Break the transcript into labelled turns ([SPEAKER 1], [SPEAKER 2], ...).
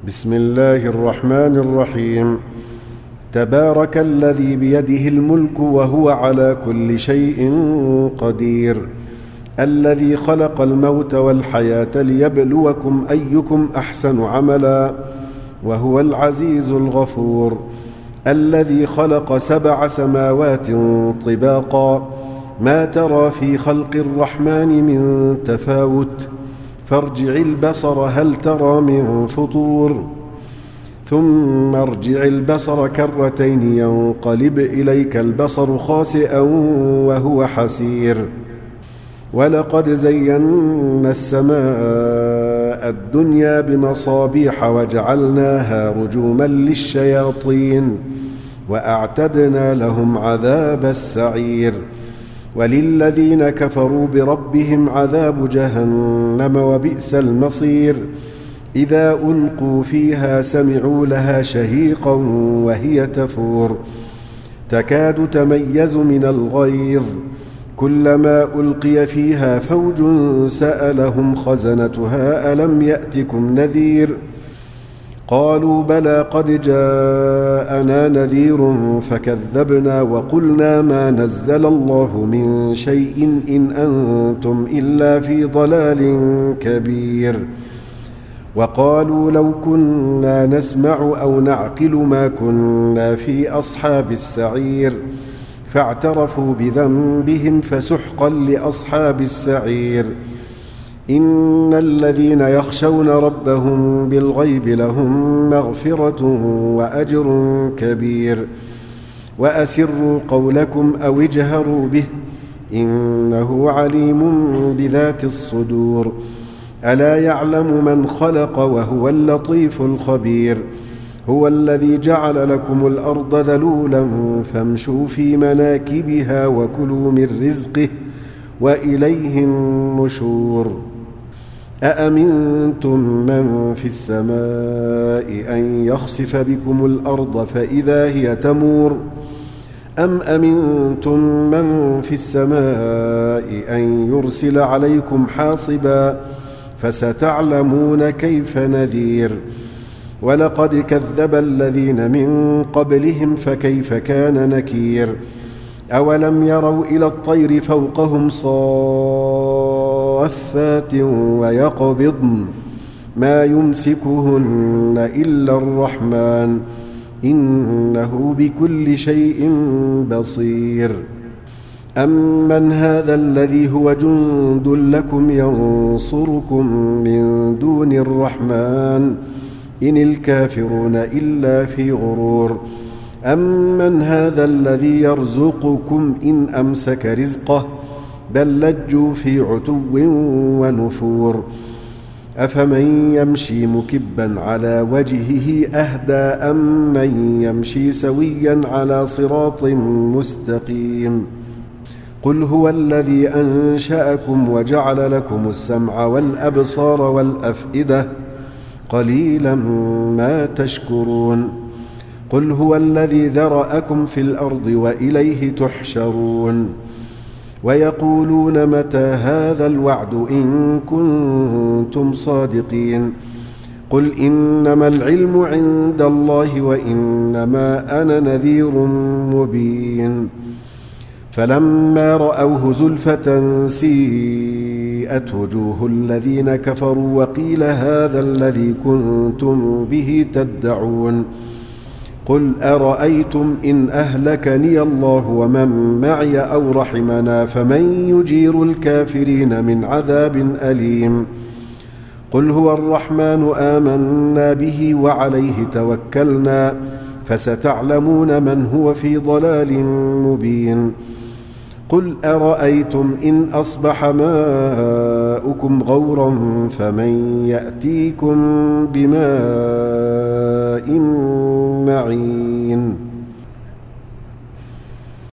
[SPEAKER 1] بسم الله الرحمن الرحيم. تبارك الذي بيده الملك وهو على كل شيء قدير، الذي خلق الموت والحياة ليبلوكم أيكم أحسن عملا، وهو العزيز الغفور. الذي خلق 7 سماوات طباقا، ما ترى في خلق الرحمن من تفاوت، فارجع البصر هل ترى من فطور، ثم ارجع البصر كرتين ينقلب إليك البصر خاسئا وهو حسير. ولقد زينا السماء الدنيا بمصابيح وجعلناها رجوما للشياطين، وأعتدنا لهم عذاب السعير. وللذين كفروا بربهم عذاب جهنم وبئس المصير. إذا ألقوا فيها سمعوا لها شهيقا وهي تفور، تكاد تميز من الغيظ، كلما ألقي فيها فوج سألهم خزنتها ألم يأتكم نذير؟ قالوا بلى قد جاءنا نذير فكذبنا وقلنا ما نزل الله من شيء إن أنتم إلا في ضلال كبير. وقالوا لو كنا نسمع أو نعقل ما كنا في أصحاب السعير، فاعترفوا بذنبهم فسحقا لأصحاب السعير. إن الذين يخشون ربهم بالغيب لهم مغفرة وأجر كبير. وأسروا قولكم أو اجهروا به، إنه عليم بذات الصدور. ألا يعلم من خلق وهو اللطيف الخبير. هو الذي جعل لكم الأرض ذلولا فامشوا في مناكبها وكلوا من رزقه وإليه النشور. أأمنتم من في السماء أن يخسف بكم الأرض فإذا هي تمور، أم أمنتم من في السماء أن يرسل عليكم حاصبا، فستعلمون كيف نذير. ولقد كذب الذين من قبلهم فكيف كان نكير. أولم يروا إلى الطير فوقهم صافات ويقبضن ما يمسكهن إلا الرحمن، إنه بكل شيء بصير. أمن هذا الذي هو جند لكم ينصركم من دون الرحمن، إن الكافرون إلا في غرور. أمن هذا الذي يرزقكم إن أمسك رزقه، بل لجوا في عتو ونفور. أفمن يمشي مكبا على وجهه أهدى أم من يمشي سويا على صراط مستقيم؟ قل هو الذي أنشأكم وجعل لكم السمع والأبصار والأفئدة، قليلا ما تشكرون. قل هو الذي ذرأكم في الأرض وإليه تحشرون. ويقولون متى هذا الوعد إن كنتم صادقين؟ قل إنما العلم عند الله وإنما أنا نذير مبين. فلما رأوه زلفة سيئت وجوه الذين كفروا وقيل هذا الذي كنتم به تدعون. قل أرأيتم إن أهلكني الله ومن معي أو رحمنا فمن يجير الكافرين من عذاب أليم؟ قل هو الرحمن آمنا به وعليه توكلنا، فستعلمون من هو في ضلال مبين. قل أرأيتم إن أصبح ماؤكم غورا فمن يأتيكم بماء معين؟